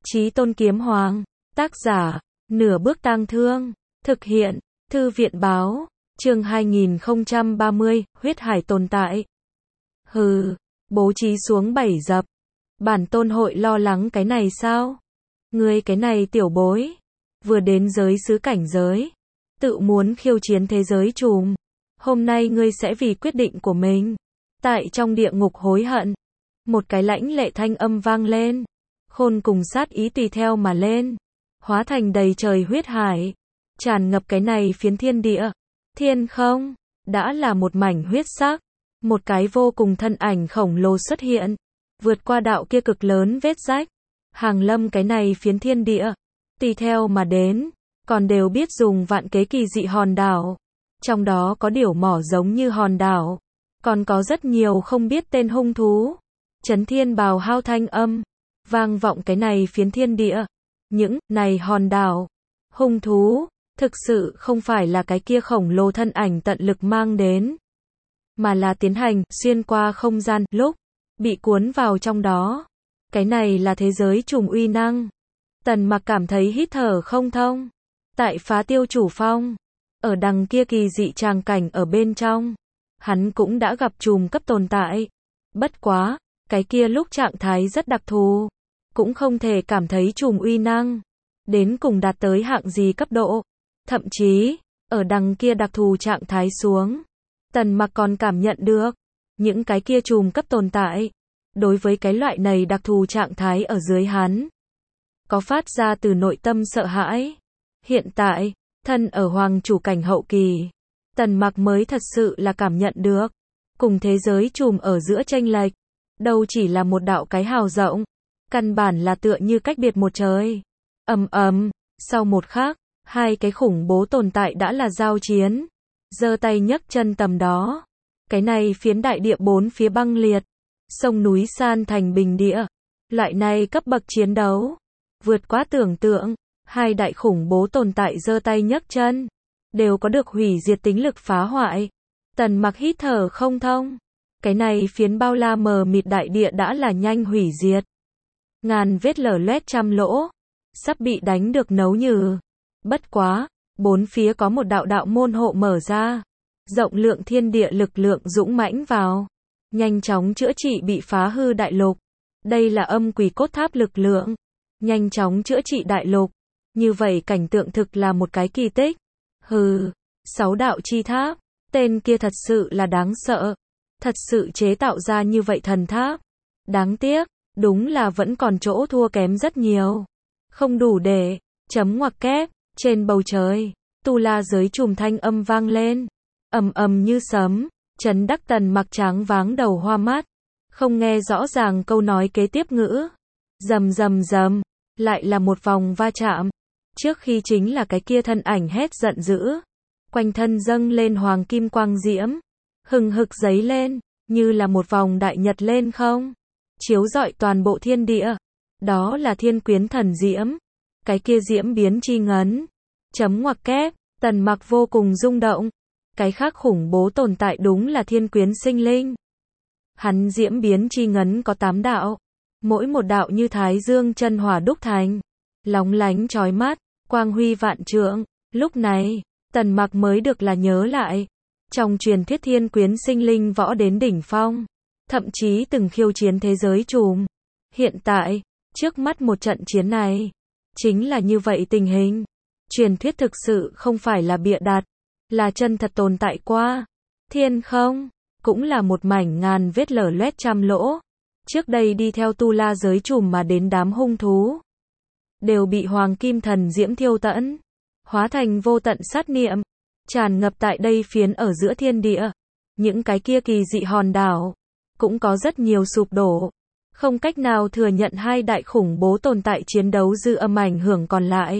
Chí Tôn Kiếm Hoàng. Tác giả, Nửa Bước Tang Thương. Thực hiện, Thư viện Báo. Chương 2030, huyết hải tồn tại. Hừ, bố trí xuống 7 dập. Bản tôn hội lo lắng cái này sao? Ngươi cái này tiểu bối. Vừa đến giới xứ cảnh giới. Tự muốn khiêu chiến thế giới trùm. Hôm nay ngươi sẽ vì quyết định của mình. Tại trong địa ngục hối hận. Một cái lãnh lệ thanh âm vang lên. Khôn cùng sát ý tùy theo mà lên. Hóa thành đầy trời huyết hải. Tràn ngập cái này phiến thiên địa. Thiên không, đã là một mảnh huyết sắc. Một cái vô cùng thân ảnh khổng lồ xuất hiện. Vượt qua đạo kia cực lớn vết rách. Hàng lâm cái này phiến thiên địa. Tùy theo mà đến. Còn đều biết dùng vạn kế kỳ dị hòn đảo. Trong đó có điểu mỏ giống như hòn đảo. Còn có rất nhiều không biết tên hung thú. Chấn thiên bào hao thanh âm. Vang vọng cái này phiến thiên địa. Những này hòn đảo. Hung thú. Thực sự không phải là cái kia khổng lồ thân ảnh tận lực mang đến. Mà là tiến hành xuyên qua không gian lúc. Bị cuốn vào trong đó. Cái này là thế giới trùng uy năng. Tần Mặc cảm thấy hít thở không thông. Tại Phá Tiêu Chủ Phong. Ở đằng kia kỳ dị tràng cảnh ở bên trong. Hắn cũng đã gặp trùm cấp tồn tại. Bất quá, cái kia lúc trạng thái rất đặc thù. Cũng không thể cảm thấy trùm uy năng. Đến cùng đạt tới hạng gì cấp độ. Thậm chí, ở đằng kia đặc thù trạng thái xuống. Tần Mặc còn cảm nhận được. Những cái kia trùm cấp tồn tại. Đối với cái loại này đặc thù trạng thái ở dưới hắn. Có phát ra từ nội tâm sợ hãi. Hiện tại, thân ở hoàng chủ cảnh hậu kỳ. Tần Mặc mới thật sự là cảm nhận được. Cùng thế giới trùm ở giữa chênh lệch. Đâu chỉ là một đạo cái hào rộng. Căn bản là tựa như cách biệt một trời. Ầm ầm, sau một khắc, hai cái khủng bố tồn tại đã là giao chiến. Giơ tay nhấc chân tầm đó. Cái này phiến đại địa bốn phía băng liệt. Sông núi san thành bình địa. Loại này cấp bậc chiến đấu. Vượt quá tưởng tượng. Hai đại khủng bố tồn tại giơ tay nhấc chân. Đều có được hủy diệt tính lực phá hoại. Tần Mặc hít thở không thông. Cái này phiến bao la mờ mịt đại địa đã là nhanh hủy diệt. Ngàn vết lở loét trăm lỗ. Sắp bị đánh được nấu nhừ. Bất quá, bốn phía có một đạo đạo môn hộ mở ra. Rộng lượng thiên địa lực lượng dũng mãnh vào. Nhanh chóng chữa trị bị phá hư đại lục. Đây là âm quỷ cốt tháp lực lượng. Nhanh chóng chữa trị đại lục. Như vậy cảnh tượng thực là một cái kỳ tích. Hừ, 6 đạo chi tháp. Tên kia thật sự là đáng sợ. Thật sự chế tạo ra như vậy thần tháp. Đáng tiếc, đúng là vẫn còn chỗ thua kém rất nhiều. Không đủ để, chấm ngoặc kép, trên bầu trời, tu la giới trùm thanh âm vang lên. Ầm ầm như sấm, chấn đắc Tần Mặc tráng váng đầu hoa mắt. Không nghe rõ ràng câu nói kế tiếp ngữ. Rầm rầm rầm, lại là một vòng va chạm. Trước khi chính là cái kia thân ảnh hét giận dữ. Quanh thân dâng lên hoàng kim quang diễm. Hừng hực giấy lên, như là một vòng đại nhật lên không. Chiếu rọi toàn bộ thiên địa. Đó là thiên quyến thần diễm. Cái kia diễm biến chi ngấn. Chấm ngoặc kép, Tần Mặc vô cùng rung động. Cái khác khủng bố tồn tại đúng là thiên quyến sinh linh. Hắn diễm biến chi ngấn có 8 đạo. Mỗi một đạo như thái dương chân hỏa đúc thành. Lóng lánh chói mắt, quang huy vạn trượng. Lúc này, Tần Mặc mới được là nhớ lại. Trong truyền thuyết thiên quyến sinh linh võ đến đỉnh phong. Thậm chí từng khiêu chiến thế giới trùm. Hiện tại, trước mắt một trận chiến này. Chính là như vậy tình hình. Truyền thuyết thực sự không phải là bịa đặt. Là chân thật tồn tại qua. Thiên không, cũng là một mảnh ngàn vết lở loét trăm lỗ. Trước đây đi theo tu la giới trùm mà đến đám hung thú. Đều bị hoàng kim thần diễm thiêu tận. Hóa thành vô tận sát niệm. Tràn ngập tại đây phiến ở giữa thiên địa. Những cái kia kỳ dị hòn đảo. Cũng có rất nhiều sụp đổ. Không cách nào thừa nhận hai đại khủng bố tồn tại chiến đấu dư âm ảnh hưởng còn lại.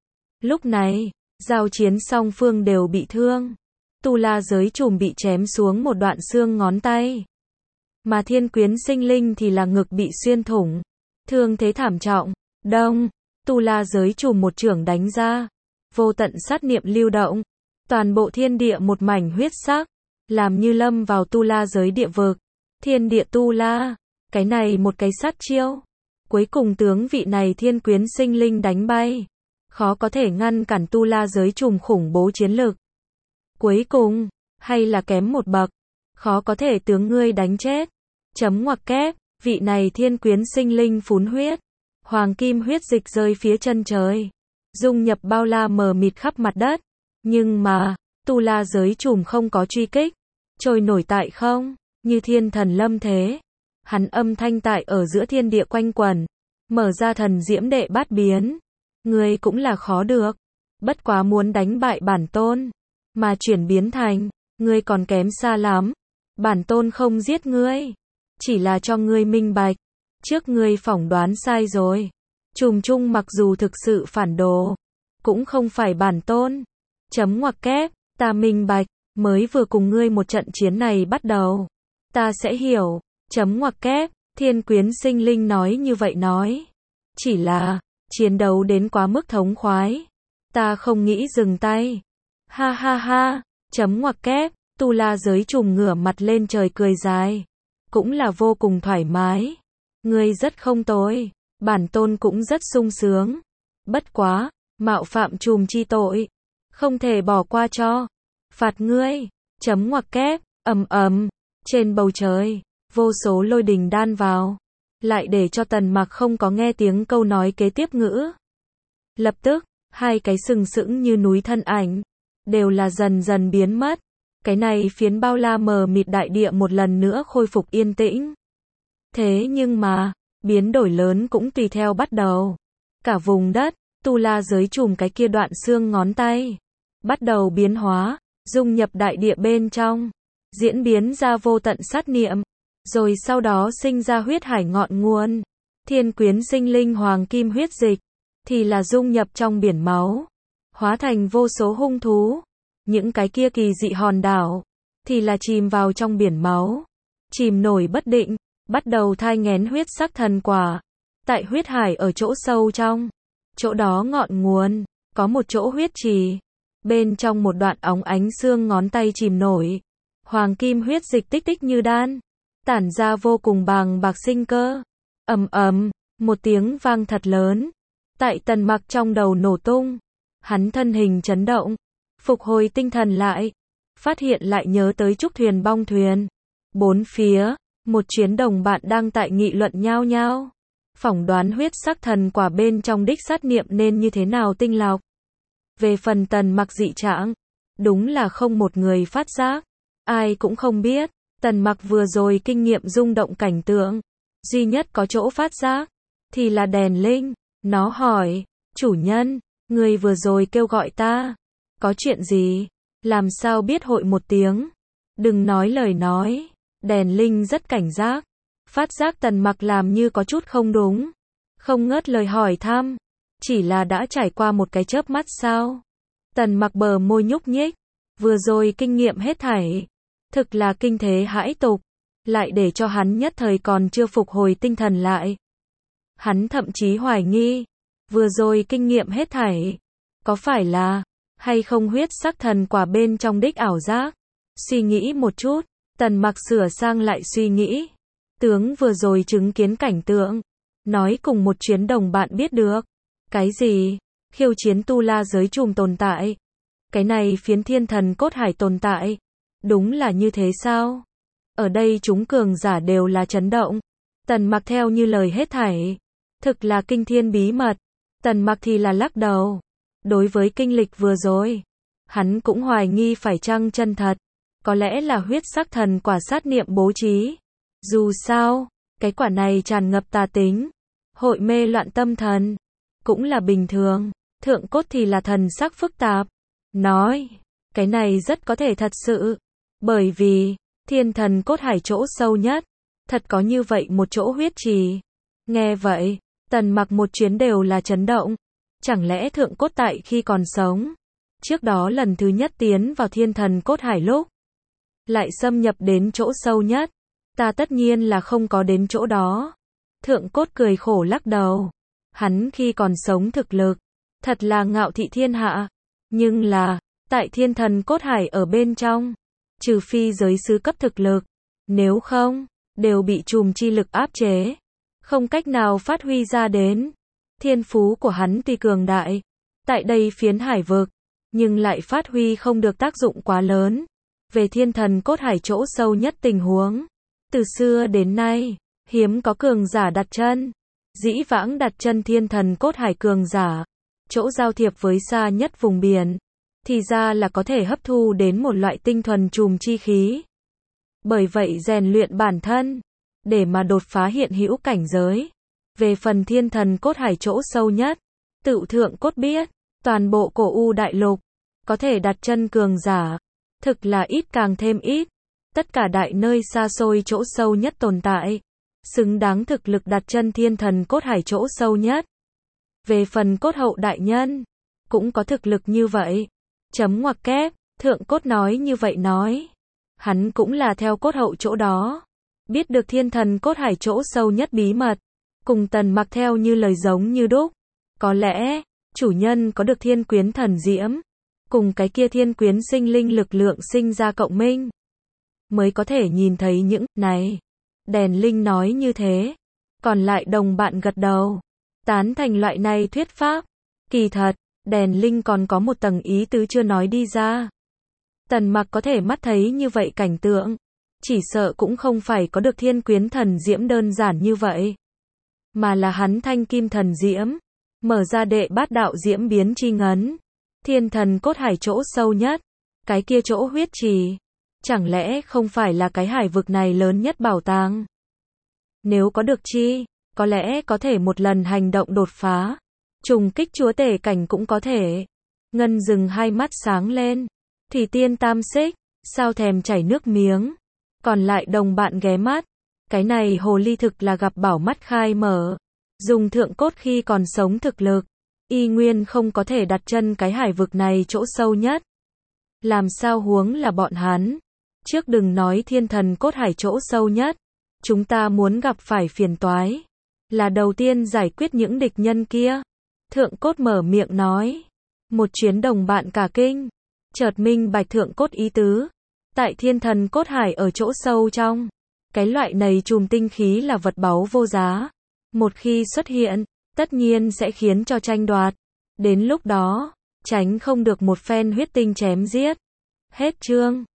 Lúc này, giao chiến song phương đều bị thương. Tu la giới trùm bị chém xuống một đoạn xương ngón tay. Mà thiên quyến sinh linh thì là ngực bị xuyên thủng. Thương thế thảm trọng. Đông, tu la giới trùm một chưởng đánh ra. Vô tận sát niệm lưu động. Toàn bộ thiên địa một mảnh huyết sắc. Làm như lâm vào tu la giới địa vực. Thiên địa tu la. Cái này một cái sát chiêu. Cuối cùng tướng vị này thiên quyến sinh linh đánh bay. Khó có thể ngăn cản tu la giới trùm khủng bố chiến lực. Cuối cùng, hay là kém một bậc. Khó có thể tướng ngươi đánh chết. Chấm ngoặc kép, vị này thiên quyến sinh linh phún huyết. Hoàng kim huyết dịch rơi phía chân trời. Dung nhập bao la mờ mịt khắp mặt đất. Nhưng mà, tu la giới trùm không có truy kích. Trôi nổi tại không, như thiên thần lâm thế. Hắn âm thanh tại ở giữa thiên địa quanh quẩn. Mở ra thần diễm đệ bát biến. Ngươi cũng là khó được. Bất quá muốn đánh bại bản tôn. Mà chuyển biến thành, ngươi còn kém xa lắm. Bản tôn không giết ngươi. Chỉ là cho ngươi minh bạch. Trước ngươi phỏng đoán sai rồi. Trùm chung mặc dù thực sự phản đồ. Cũng không phải bản tôn. Chấm ngoặc kép, ta minh bạch. Mới vừa cùng ngươi một trận chiến này bắt đầu. Ta sẽ hiểu. Chấm ngoặc kép, thiên quyến sinh linh nói như vậy nói. Chỉ là, chiến đấu đến quá mức thống khoái. Ta không nghĩ dừng tay. Ha ha ha, chấm ngoặc kép, tu la giới trùm ngửa mặt lên trời cười dài. Cũng là vô cùng thoải mái. Ngươi rất không tồi, bản tôn cũng rất sung sướng. Bất quá, mạo phạm trùm chi tội. Không thể bỏ qua cho. Phạt ngươi, chấm ngoặc kép, ầm ầm, trên bầu trời, vô số lôi đình đan vào. Lại để cho Tần Mặc không có nghe tiếng câu nói kế tiếp ngữ. Lập tức, hai cái sừng sững như núi thân ảnh, đều là dần dần biến mất. Cái này phiến bao la mờ mịt đại địa một lần nữa khôi phục yên tĩnh. Thế nhưng mà, biến đổi lớn cũng tùy theo bắt đầu. Cả vùng đất, tu la giới trùm cái kia đoạn xương ngón tay. Bắt đầu biến hóa, dung nhập đại địa bên trong. Diễn biến ra vô tận sát niệm. Rồi sau đó sinh ra huyết hải ngọn nguồn. Thiên quyến sinh linh hoàng kim huyết dịch. Thì là dung nhập trong biển máu. Hóa thành vô số hung thú. Những cái kia kỳ dị hòn đảo. Thì là chìm vào trong biển máu. Chìm nổi bất định. Bắt đầu thai nghén huyết sắc thần quả. Tại huyết hải ở chỗ sâu trong. Chỗ đó ngọn nguồn. Có một chỗ huyết trì. Bên trong một đoạn óng ánh xương ngón tay chìm nổi. Hoàng kim huyết dịch tích tích như đan. Tản ra vô cùng bàng bạc sinh cơ. Ầm ầm, một tiếng vang thật lớn. Tại Tần Mặc trong đầu nổ tung. Hắn thân hình chấn động. Phục hồi tinh thần lại. Phát hiện lại nhớ tới trúc thuyền bong thuyền. Bốn phía, một chuyến đồng bạn đang tại nghị luận nhao nhao. Phỏng đoán huyết sắc thần quả bên trong đích sát niệm nên như thế nào tinh lọc. Về phần Tần Mặc dị trạng, đúng là không một người phát giác. Ai cũng không biết. Tần Mặc vừa rồi kinh nghiệm rung động cảnh tượng. Duy nhất có chỗ phát giác. Thì là đèn linh. Nó hỏi. Chủ nhân. Người vừa rồi kêu gọi ta. Có chuyện gì? Làm sao biết hội một tiếng? Đừng nói lời nói. Đèn linh rất cảnh giác. Phát giác Tần Mặc làm như có chút không đúng. Không ngớt lời hỏi thăm. Chỉ là đã trải qua một cái chớp mắt sao? Tần Mặc bờ môi nhúc nhích. Vừa rồi kinh nghiệm hết thảy. Thực là kinh thế hãi tục. Lại để cho hắn nhất thời còn chưa phục hồi tinh thần lại. Hắn thậm chí hoài nghi. Vừa rồi kinh nghiệm hết thảy. Có phải là, hay không huyết sắc thần quả bên trong đích ảo giác? Suy nghĩ một chút. Tần Mặc sửa sang lại suy nghĩ. Tướng vừa rồi chứng kiến cảnh tượng. Nói cùng một chuyến đồng bạn biết được. Cái gì? Khiêu chiến tu la giới trùm tồn tại. Cái này phiến thiên thần cốt hải tồn tại. Đúng là như thế sao? Ở đây chúng cường giả đều là chấn động. Tần Mặc theo như lời hết thảy. Thực là kinh thiên bí mật. Tần Mặc thì là lắc đầu. Đối với kinh lịch vừa rồi. Hắn cũng hoài nghi phải chăng chân thật. Có lẽ là huyết sắc thần quả sát niệm bố trí. Dù sao, cái quả này tràn ngập tà tính. Hội mê loạn tâm thần. Cũng là bình thường. Thượng cốt thì là thần sắc phức tạp. Nói. Cái này rất có thể thật sự. Bởi vì, thiên thần cốt hải chỗ sâu nhất. Thật có như vậy một chỗ huyết trì. Nghe vậy, Tần Mặc một chuyến đều là chấn động. Chẳng lẽ thượng cốt tại khi còn sống. Trước đó lần thứ nhất tiến vào thiên thần cốt hải lúc. Lại xâm nhập đến chỗ sâu nhất. Ta tất nhiên là không có đến chỗ đó. Thượng cốt cười khổ lắc đầu. Hắn khi còn sống thực lực. Thật là ngạo thị thiên hạ. Nhưng là, tại thiên thần cốt hải ở bên trong. Trừ phi giới sứ cấp thực lực. Nếu không, đều bị trùm chi lực áp chế. không cách nào phát huy ra đến. Thiên phú của hắn tuy cường đại, tại đây phiến hải vực, nhưng lại phát huy không được tác dụng quá lớn. Về thiên thần cốt hải chỗ sâu nhất tình huống, từ xưa đến nay, hiếm có cường giả đặt chân. Dĩ vãng đặt chân thiên thần cốt hải cường giả, chỗ giao thiệp với xa nhất vùng biển, thì ra là có thể hấp thu đến một loại tinh thuần trùm chi khí. Bởi vậy rèn luyện bản thân, để mà đột phá hiện hữu cảnh giới. Về phần thiên thần cốt hải chỗ sâu nhất, Tựu Thượng Cốt biết, toàn bộ cổ U đại lục, có thể đặt chân cường giả, thực là ít càng thêm ít. Tất cả đại nơi xa xôi chỗ sâu nhất tồn tại, xứng đáng thực lực đặt chân thiên thần cốt hải chỗ sâu nhất. Về phần cốt hậu đại nhân, cũng có thực lực như vậy. Chấm ngoặc kép, Thượng Cốt nói như vậy nói. Hắn cũng là theo cốt hậu chỗ đó, biết được thiên thần cốt hải chỗ sâu nhất bí mật, cùng Tần Mặc theo như lời giống như đúc. Có lẽ, chủ nhân có được thiên quyến thần diễm, cùng cái kia thiên quyến sinh linh lực lượng sinh ra cộng minh, mới có thể nhìn thấy những này. Đèn Linh nói như thế, còn lại đồng bạn gật đầu, tán thành loại này thuyết pháp. Kỳ thật, Đèn Linh còn có một tầng ý tứ chưa nói đi ra. Tần Mặc có thể mắt thấy như vậy cảnh tượng, chỉ sợ cũng không phải có được thiên quyến thần diễm đơn giản như vậy, mà là hắn thanh kim thần diễm, mở ra đệ bát đạo diễm biến chi ngấn, thiên thần cốt hải chỗ sâu nhất, cái kia chỗ huyết trì, chẳng lẽ không phải là cái hải vực này lớn nhất bảo tàng? Nếu có được chi, có lẽ có thể một lần hành động đột phá, trùng kích chúa tể cảnh cũng có thể. Ngân Dừng hai mắt sáng lên, Thủy Tiên tam xích, sao thèm chảy nước miếng. Còn lại đồng bạn ghé mắt, cái này hồ ly thực là gặp bảo mắt khai mở. Dùng Thượng Cốt khi còn sống thực lực, y nguyên không có thể đặt chân cái hải vực này chỗ sâu nhất. Làm sao huống là bọn hắn? Trước đừng nói thiên thần cốt hải chỗ sâu nhất, chúng ta muốn gặp phải phiền toái, là đầu tiên giải quyết những địch nhân kia. Thượng Cốt mở miệng nói. Một chuyến đồng bạn cả kinh, chợt minh bạch Thượng Cốt ý tứ. Tại thiên thần cốt hải ở chỗ sâu trong, cái loại này chùm tinh khí là vật báu vô giá. Một khi xuất hiện, tất nhiên sẽ khiến cho tranh đoạt. Đến lúc đó, tránh không được một phen huyết tinh chém giết. Hết chương.